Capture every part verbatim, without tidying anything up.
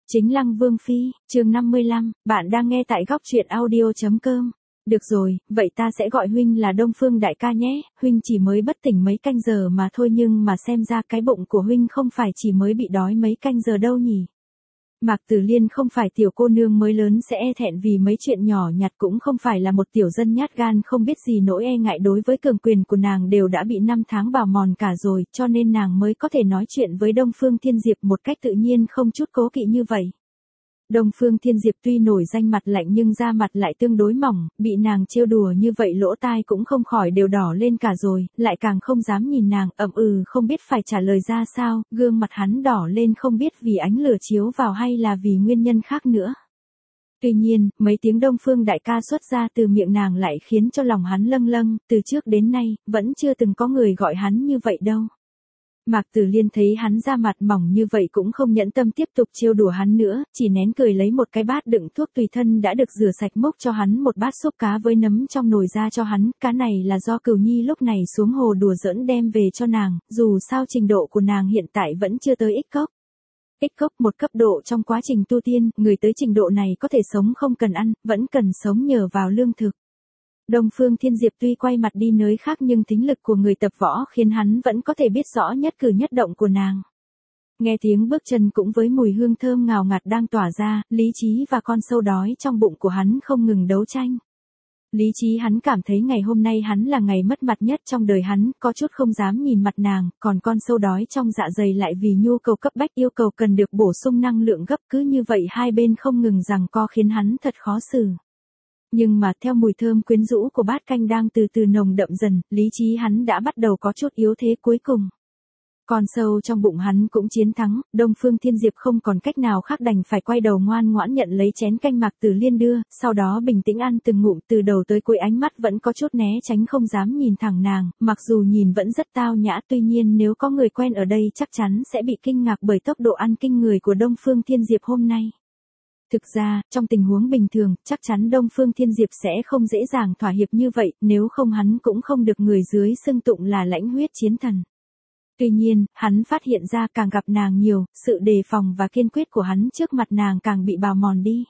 Chính Lăng Vương Phi, chương năm mươi lăm, bạn đang nghe tại góc truyện audio.com. Được rồi, vậy ta sẽ gọi huynh là Đông Phương đại ca nhé, huynh chỉ mới bất tỉnh mấy canh giờ mà thôi nhưng mà xem ra cái bụng của huynh không phải chỉ mới bị đói mấy canh giờ đâu nhỉ. Mạc Tử Liên không phải tiểu cô nương mới lớn sẽ e thẹn vì mấy chuyện nhỏ nhặt, cũng không phải là một tiểu dân nhát gan không biết gì, nỗi e ngại đối với cường quyền của nàng đều đã bị năm tháng bào mòn cả rồi, cho nên nàng mới có thể nói chuyện với Đông Phương Thiên Diệp một cách tự nhiên không chút cố kỵ như vậy. Đông Phương Thiên Diệp tuy nổi danh mặt lạnh nhưng da mặt lại tương đối mỏng, bị nàng trêu đùa như vậy lỗ tai cũng không khỏi đều đỏ lên cả rồi, lại càng không dám nhìn nàng, ậm ừ không biết phải trả lời ra sao, gương mặt hắn đỏ lên không biết vì ánh lửa chiếu vào hay là vì nguyên nhân khác nữa. Tuy nhiên, mấy tiếng Đông Phương đại ca xuất ra từ miệng nàng lại khiến cho lòng hắn lâng lâng, từ trước đến nay, vẫn chưa từng có người gọi hắn như vậy đâu. Mạc Tử Liên thấy hắn da mặt mỏng như vậy cũng không nhẫn tâm tiếp tục trêu đùa hắn nữa, chỉ nén cười lấy một cái bát đựng thuốc tùy thân đã được rửa sạch múc cho hắn một bát súp cá với nấm trong nồi ra cho hắn, cá này là do Cửu Nhi lúc này xuống hồ đùa giỡn đem về cho nàng, dù sao trình độ của nàng hiện tại vẫn chưa tới ích cốc. Ích cốc một cấp độ trong quá trình tu tiên, người tới trình độ này có thể sống không cần ăn, vẫn cần sống nhờ vào lương thực. Đông Phương Thiên Diệp tuy quay mặt đi nơi khác nhưng tính lực của người tập võ khiến hắn vẫn có thể biết rõ nhất cử nhất động của nàng. Nghe tiếng bước chân cũng với mùi hương thơm ngào ngạt đang tỏa ra, lý trí và con sâu đói trong bụng của hắn không ngừng đấu tranh. Lý trí hắn cảm thấy ngày hôm nay hắn là ngày mất mặt nhất trong đời hắn, có chút không dám nhìn mặt nàng, còn con sâu đói trong dạ dày lại vì nhu cầu cấp bách yêu cầu cần được bổ sung năng lượng gấp, cứ như vậy hai bên không ngừng giằng co khiến hắn thật khó xử. Nhưng mà theo mùi thơm quyến rũ của bát canh đang từ từ nồng đậm dần, lý trí hắn đã bắt đầu có chút yếu thế cuối cùng. Con sâu trong bụng hắn cũng chiến thắng, Đông Phương Thiên Diệp không còn cách nào khác đành phải quay đầu ngoan ngoãn nhận lấy chén canh Mạc Tử Liên đưa, sau đó bình tĩnh ăn từng ngụm, từ đầu tới cuối ánh mắt vẫn có chút né tránh không dám nhìn thẳng nàng, mặc dù nhìn vẫn rất tao nhã, tuy nhiên nếu có người quen ở đây chắc chắn sẽ bị kinh ngạc bởi tốc độ ăn kinh người của Đông Phương Thiên Diệp hôm nay. Thực ra, trong tình huống bình thường, chắc chắn Đông Phương Thiên Diệp sẽ không dễ dàng thỏa hiệp như vậy, nếu không hắn cũng không được người dưới xưng tụng là lãnh huyết chiến thần. Tuy nhiên, hắn phát hiện ra càng gặp nàng nhiều, sự đề phòng và kiên quyết của hắn trước mặt nàng càng bị bào mòn đi.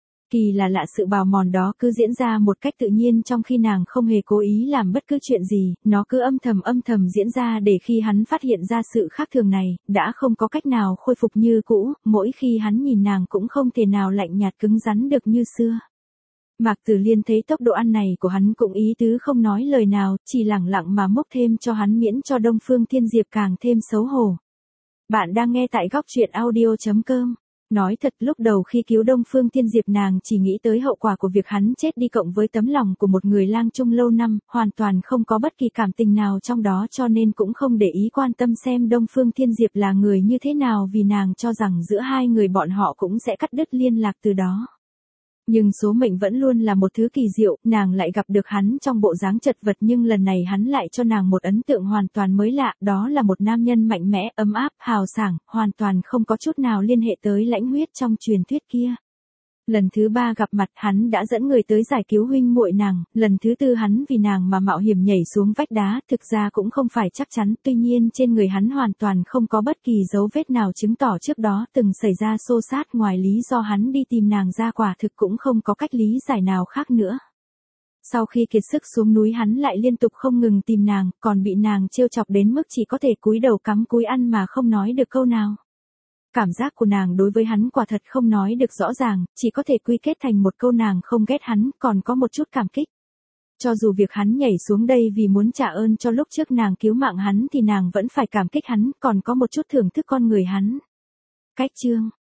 Kỳ là lạ, sự bào mòn đó cứ diễn ra một cách tự nhiên trong khi nàng không hề cố ý làm bất cứ chuyện gì, nó cứ âm thầm âm thầm diễn ra để khi hắn phát hiện ra sự khác thường này, đã không có cách nào khôi phục như cũ, mỗi khi hắn nhìn nàng cũng không thể nào lạnh nhạt cứng rắn được như xưa. Mạc Tử Liên thấy tốc độ ăn này của hắn cũng ý tứ không nói lời nào, chỉ lẳng lặng mà múc thêm cho hắn miễn cho Đông Phương Thiên Diệp càng thêm xấu hổ. Bạn đang nghe tại góc truyện audio.com. Nói thật, lúc đầu khi cứu Đông Phương Thiên Diệp nàng chỉ nghĩ tới hậu quả của việc hắn chết đi cộng với tấm lòng của một người lang chung lâu năm, hoàn toàn không có bất kỳ cảm tình nào trong đó, cho nên cũng không để ý quan tâm xem Đông Phương Thiên Diệp là người như thế nào, vì nàng cho rằng giữa hai người bọn họ cũng sẽ cắt đứt liên lạc từ đó. Nhưng số mệnh vẫn luôn là một thứ kỳ diệu, nàng lại gặp được hắn trong bộ dáng chật vật, nhưng lần này hắn lại cho nàng một ấn tượng hoàn toàn mới lạ, đó là một nam nhân mạnh mẽ, ấm áp, hào sảng, hoàn toàn không có chút nào liên hệ tới lãnh huyết trong truyền thuyết kia. Lần thứ ba gặp mặt hắn đã dẫn người tới giải cứu huynh muội nàng, lần thứ tư hắn vì nàng mà mạo hiểm nhảy xuống vách đá, thực ra cũng không phải chắc chắn, tuy nhiên trên người hắn hoàn toàn không có bất kỳ dấu vết nào chứng tỏ trước đó từng xảy ra xô xát, ngoài lý do hắn đi tìm nàng ra quả thực cũng không có cách lý giải nào khác nữa. Sau khi kiệt sức xuống núi hắn lại liên tục không ngừng tìm nàng, còn bị nàng trêu chọc đến mức chỉ có thể cúi đầu cắm cúi ăn mà không nói được câu nào. Cảm giác của nàng đối với hắn quả thật không nói được rõ ràng, chỉ có thể quy kết thành một câu nàng không ghét hắn, còn có một chút cảm kích. Cho dù việc hắn nhảy xuống đây vì muốn trả ơn cho lúc trước nàng cứu mạng hắn thì nàng vẫn phải cảm kích hắn, còn có một chút thưởng thức con người hắn. Cách chương,